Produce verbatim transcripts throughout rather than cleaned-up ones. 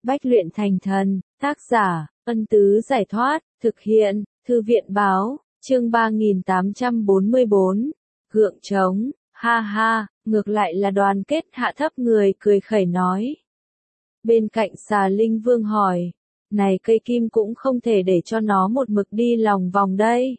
Bách luyện thành thần, tác giả, Ân Tứ Giải Thoát, thực hiện, Thư viện Báo, chương ba nghìn tám trăm bốn mươi bốn, gượng trống, ha ha, ngược lại là đoàn kết hạ thấp người cười khẩy nói. Bên cạnh xà linh vương hỏi, này cây kim cũng không thể để cho nó một mực đi lòng vòng đây.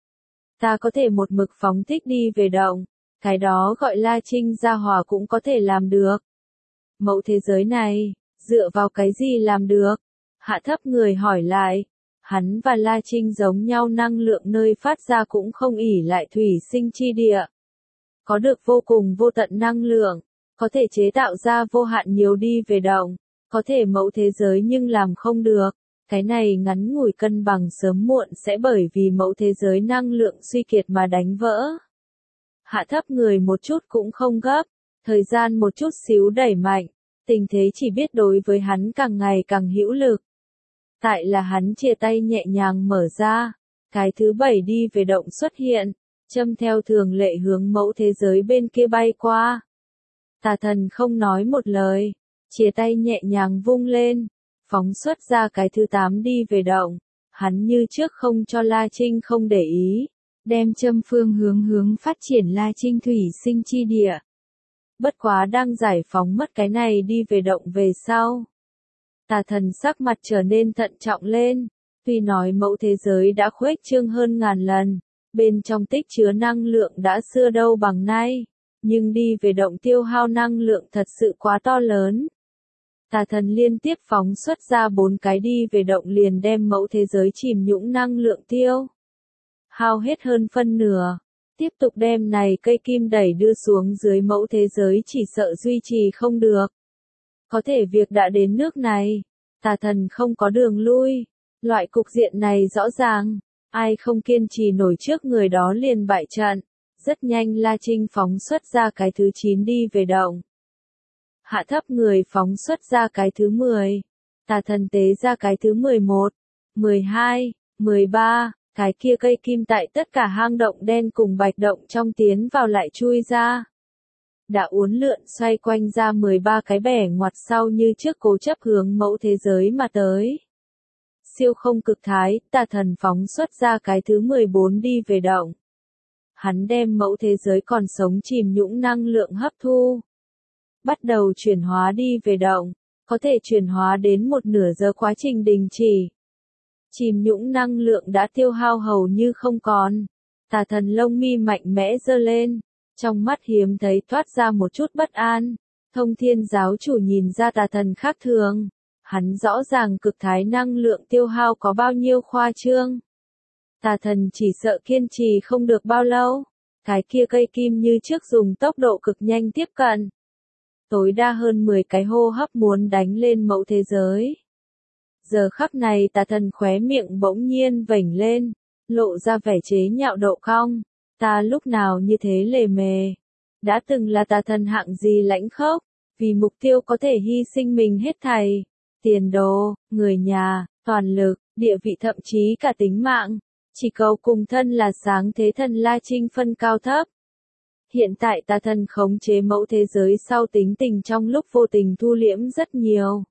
Ta có thể một mực phóng thích đi về động, cái đó gọi La Trinh gia hỏa cũng có thể làm được. Mẫu thế giới này, dựa vào cái gì làm được? Hạ thấp người hỏi lại, hắn và La Trinh giống nhau năng lượng nơi phát ra cũng không ỷ lại thủy sinh chi địa. Có được vô cùng vô tận năng lượng, có thể chế tạo ra vô hạn nhiều đi về động, có thể mẫu thế giới nhưng làm không được. Cái này ngắn ngủi cân bằng sớm muộn sẽ bởi vì mẫu thế giới năng lượng suy kiệt mà đánh vỡ. Hạ thấp người một chút cũng không gấp, thời gian một chút xíu đẩy mạnh, tình thế chỉ biết đối với hắn càng ngày càng hữu lực. Tại là hắn chia tay nhẹ nhàng mở ra, cái thứ bảy đi về động xuất hiện, châm theo thường lệ hướng mẫu thế giới bên kia bay qua. Tà thần không nói một lời, chia tay nhẹ nhàng vung lên, phóng xuất ra cái thứ tám đi về động, hắn như trước không cho La Trinh không để ý, đem châm phương hướng hướng phát triển La Trinh thủy sinh chi địa. Bất quá đang giải phóng mất cái này đi về động về sau. Tà thần sắc mặt trở nên thận trọng lên, tuy nói mẫu thế giới đã khuếch trương hơn ngàn lần, bên trong tích chứa năng lượng đã xưa đâu bằng nay, nhưng đi về động tiêu hao năng lượng thật sự quá to lớn. Tà thần liên tiếp phóng xuất ra bốn cái đi về động liền đem mẫu thế giới chìm nhũng năng lượng tiêu hao hết hơn phân nửa. Tiếp tục đem này cây kim đẩy đưa xuống dưới mẫu thế giới chỉ sợ duy trì không được. Có thể việc đã đến nước này, tà thần không có đường lui. Loại cục diện này rõ ràng, ai không kiên trì nổi trước người đó liền bại trận. Rất nhanh La Trinh phóng xuất ra cái thứ chín đi về động. Hạ thấp người phóng xuất ra cái thứ mười. Tà thần tế ra cái thứ mười một, mười hai, mười ba. Cái kia cây kim tại tất cả hang động đen cùng bạch động trong tiến vào lại chui ra. Đã uốn lượn xoay quanh ra mười ba cái bẻ ngoặt sau như trước cố chấp hướng mẫu thế giới mà tới. Siêu không cực thái, tà thần phóng xuất ra cái thứ mười bốn đi về động. Hắn đem mẫu thế giới còn sống chìm nhũng năng lượng hấp thu. Bắt đầu chuyển hóa đi về động, có thể chuyển hóa đến một nửa giờ quá trình đình chỉ. Chìm nhũng năng lượng đã tiêu hao hầu như không còn. Tà thần lông mi mạnh mẽ giơ lên, trong mắt hiếm thấy thoát ra một chút bất an. Thông thiên giáo chủ nhìn ra tà thần khác thường. Hắn rõ ràng cực thái năng lượng tiêu hao có bao nhiêu khoa trương. Tà thần chỉ sợ kiên trì không được bao lâu. Cái kia cây kim như trước dùng tốc độ cực nhanh tiếp cận. Tối đa hơn mười cái hô hấp muốn đánh lên mẫu thế giới. Giờ khắc này tà thần khóe miệng bỗng nhiên vểnh lên, lộ ra vẻ chế nhạo độ cong. Ta lúc nào như thế lề mề. Đã từng là tà thần hạng gì lãnh khốc, vì mục tiêu có thể hy sinh mình hết thảy. Tiền đồ, người nhà, toàn lực, địa vị thậm chí cả tính mạng. Chỉ cầu cùng thân là sáng thế thần La Trinh phân cao thấp. Hiện tại tà thần khống chế mẫu thế giới sau tính tình trong lúc vô tình thu liễm rất nhiều.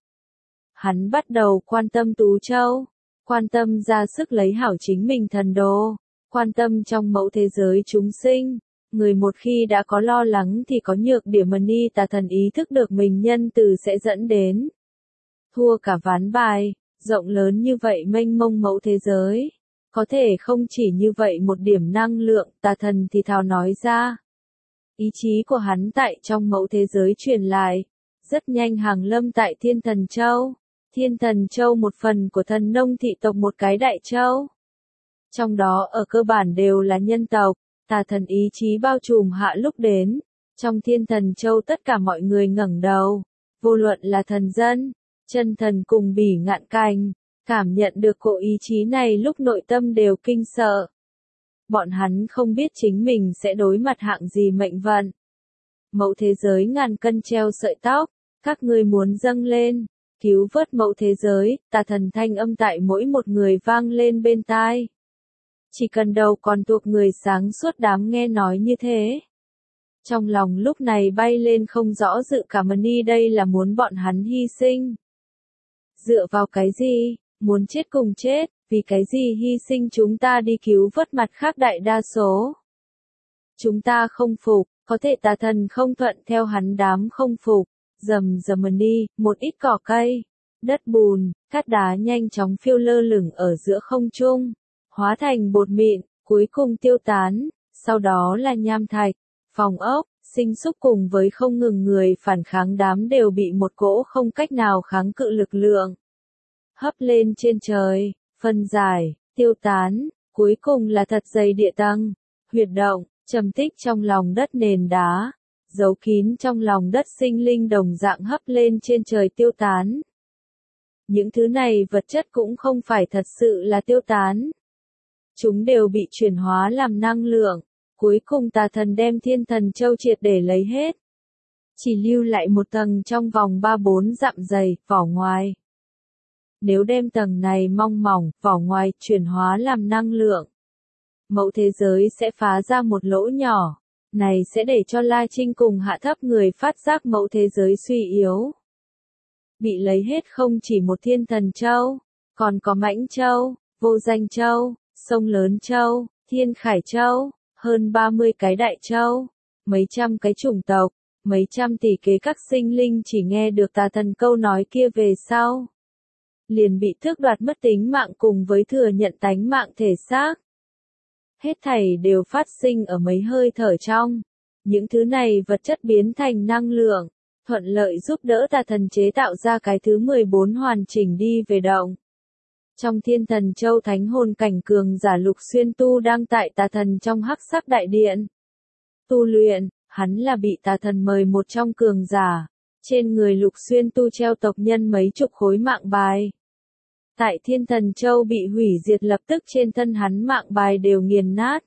Hắn bắt đầu quan tâm Tú Châu, quan tâm ra sức lấy hảo chính mình thần đồ, quan tâm trong mẫu thế giới chúng sinh. Người một khi đã có lo lắng thì có nhược điểm mà ni tà thần ý thức được mình nhân từ sẽ dẫn đến. Thua cả ván bài, rộng lớn như vậy mênh mông mẫu thế giới. Có thể không chỉ như vậy một điểm năng lượng, tà thần thì thào nói ra. Ý chí của hắn tại trong mẫu thế giới truyền lại. Rất nhanh hàng lâm tại Thiên Thần Châu. Thiên Thần Châu một phần của thần nông thị tộc một cái đại châu. Trong đó ở cơ bản đều là nhân tộc, tà thần ý chí bao trùm hạ lúc đến. Trong Thiên Thần Châu tất cả mọi người ngẩng đầu. Vô luận là thần dân, chân thần cùng bỉ ngạn cành, cảm nhận được cỗ ý chí này lúc nội tâm đều kinh sợ. Bọn hắn không biết chính mình sẽ đối mặt hạng gì mệnh vận. Mẫu thế giới ngàn cân treo sợi tóc, các ngươi muốn dâng lên, cứu vớt mẫu thế giới, tà thần thanh âm tại mỗi một người vang lên bên tai. Chỉ cần đầu còn thuộc người sáng suốt đám nghe nói như thế. Trong lòng lúc này bay lên không rõ dự cảm ni đây là muốn bọn hắn hy sinh. Dựa vào cái gì? Muốn chết cùng chết, vì cái gì hy sinh chúng ta đi cứu vớt mặt khác đại đa số? Chúng ta không phục, có thể tà thần không thuận theo hắn đám không phục. Rầm rầm đi, một ít cỏ cây, đất bùn, cát đá nhanh chóng phiêu lơ lửng ở giữa không trung, hóa thành bột mịn, cuối cùng tiêu tán, sau đó là nham thạch, phòng ốc, sinh xúc cùng với không ngừng người phản kháng đám đều bị một cỗ không cách nào kháng cự lực lượng hấp lên trên trời, phân giải, tiêu tán, cuối cùng là thật dày địa tầng, huyệt động, trầm tích trong lòng đất nền đá, giấu kín trong lòng đất sinh linh đồng dạng hấp lên trên trời tiêu tán. Những thứ này vật chất cũng không phải thật sự là tiêu tán. Chúng đều bị chuyển hóa làm năng lượng, cuối cùng tà thần đem thiên thần châu triệt để lấy hết. Chỉ lưu lại một tầng trong vòng ba bốn dặm dày, vỏ ngoài. Nếu đem tầng này mong mỏng, vỏ ngoài, chuyển hóa làm năng lượng, mẫu thế giới sẽ phá ra một lỗ nhỏ. Này sẽ để cho La Trinh cùng hạ thấp người phát giác mẫu thế giới suy yếu. Bị lấy hết không chỉ một thiên thần châu, còn có mãnh châu, vô danh châu, sông lớn châu, thiên khải châu, hơn ba mươi cái đại châu, mấy trăm cái chủng tộc, mấy trăm tỷ kế các sinh linh chỉ nghe được tà thần câu nói kia về sau. Liền bị tước đoạt mất tính mạng cùng với thừa nhận tánh mạng thể xác. Hết thảy đều phát sinh ở mấy hơi thở trong. Những thứ này vật chất biến thành năng lượng, thuận lợi giúp đỡ tà thần chế tạo ra cái thứ mười bốn hoàn chỉnh đi về động. Trong thiên thần châu thánh hồn cảnh cường giả Lục Xuyên Tu đang tại tà thần trong hắc sắc đại điện. Tu luyện, hắn là bị tà thần mời một trong cường giả. Trên người Lục Xuyên Tu treo tộc nhân mấy chục khối mạng bài. Tại thiên thần châu bị hủy diệt lập tức trên thân hắn mạng bài đều nghiền nát.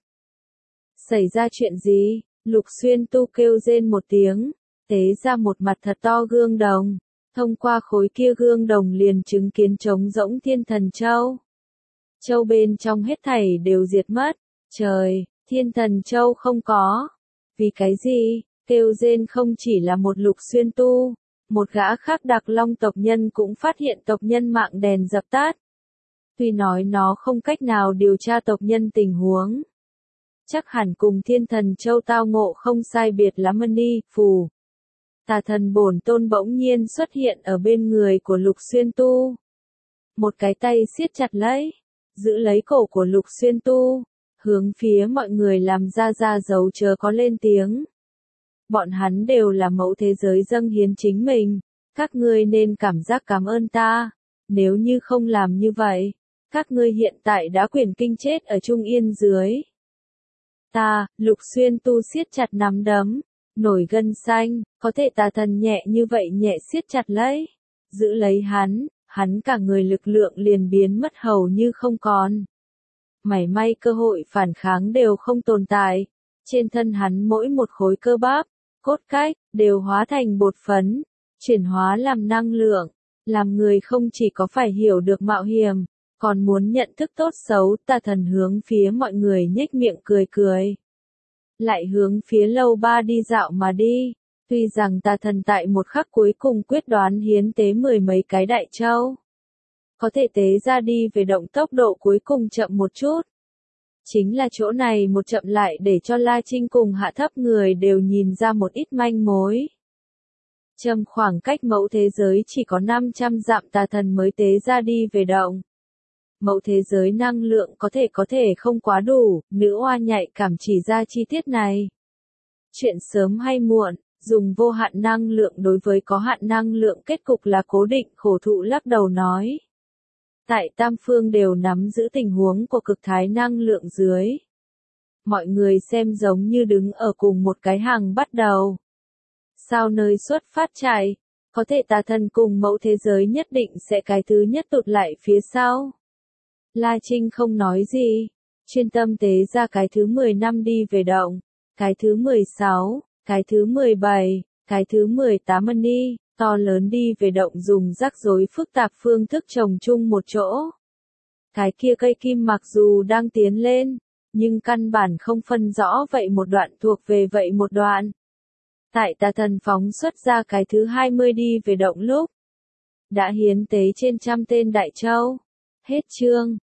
Xảy ra chuyện gì? Lục Xuyên Tu kêu rên một tiếng, tế ra một mặt thật to gương đồng. Thông qua khối kia gương đồng liền chứng kiến trống rỗng thiên thần châu. Châu bên trong hết thảy đều diệt mất. Trời, thiên thần châu không có. Vì cái gì? Kêu rên không chỉ là một Lục Xuyên Tu. Một gã khác Đặc Long tộc nhân cũng phát hiện tộc nhân mạng đèn dập tắt. Tuy nói nó không cách nào điều tra tộc nhân tình huống. Chắc hẳn cùng thiên thần châu tao ngộ không sai biệt lắm đi, phù. Tà thần bổn tôn bỗng nhiên xuất hiện ở bên người của Lục Xuyên Tu. Một cái tay siết chặt lấy, giữ lấy cổ của Lục Xuyên Tu, hướng phía mọi người làm ra ra dấu chớ có lên tiếng. Bọn hắn đều là mẫu thế giới dâng hiến chính mình, các ngươi nên cảm giác cảm ơn ta, nếu như không làm như vậy, các ngươi hiện tại đã quyền kinh chết ở Trung Yên dưới. Ta, Lục Xuyên Tu siết chặt nắm đấm, nổi gân xanh, có thể tà thần nhẹ như vậy nhẹ siết chặt lấy, giữ lấy hắn, hắn cả người lực lượng liền biến mất hầu như không còn. Mảy may cơ hội phản kháng đều không tồn tại, trên thân hắn mỗi một khối cơ bắp, cốt cách, đều hóa thành bột phấn, chuyển hóa làm năng lượng, làm người không chỉ có phải hiểu được mạo hiểm, còn muốn nhận thức tốt xấu, tà thần hướng phía mọi người nhếch miệng cười cười. Lại hướng phía lầu ba đi dạo mà đi, tuy rằng tà thần tại một khắc cuối cùng quyết đoán hiến tế mười mấy cái đại châu. Có thể tế ra đi về động tốc độ cuối cùng chậm một chút. Chính là chỗ này một chậm lại để cho La Trinh cùng hạ thấp người đều nhìn ra một ít manh mối. Châm khoảng cách mẫu thế giới chỉ có năm trăm dặm tà thần mới tế ra đi về động. Mẫu thế giới năng lượng có thể có thể không quá đủ, nữ oa nhạy cảm chỉ ra chi tiết này. Chuyện sớm hay muộn, dùng vô hạn năng lượng đối với có hạn năng lượng kết cục là cố định, khổ thụ lắc đầu nói. Tại tam phương đều nắm giữ tình huống của cực thái năng lượng dưới. Mọi người xem giống như đứng ở cùng một cái hàng bắt đầu. Sao nơi xuất phát chạy, có thể tà thần cùng mẫu thế giới nhất định sẽ cái thứ nhất tụt lại phía sau. La Trinh không nói gì, chuyên tâm tế ra cái thứ mười năm đi về động, cái thứ mười sáu, cái thứ mười bảy, cái thứ mười tám đi, to lớn đi về động dùng rắc rối phức tạp phương thức trồng chung một chỗ. Cái kia cây kim mặc dù đang tiến lên, nhưng căn bản không phân rõ vậy một đoạn thuộc về vậy một đoạn. Tại tà thần phóng xuất ra cái thứ hai mươi đi về động lúc. đã hiến tế trên trăm tên đại châu. Hết chương.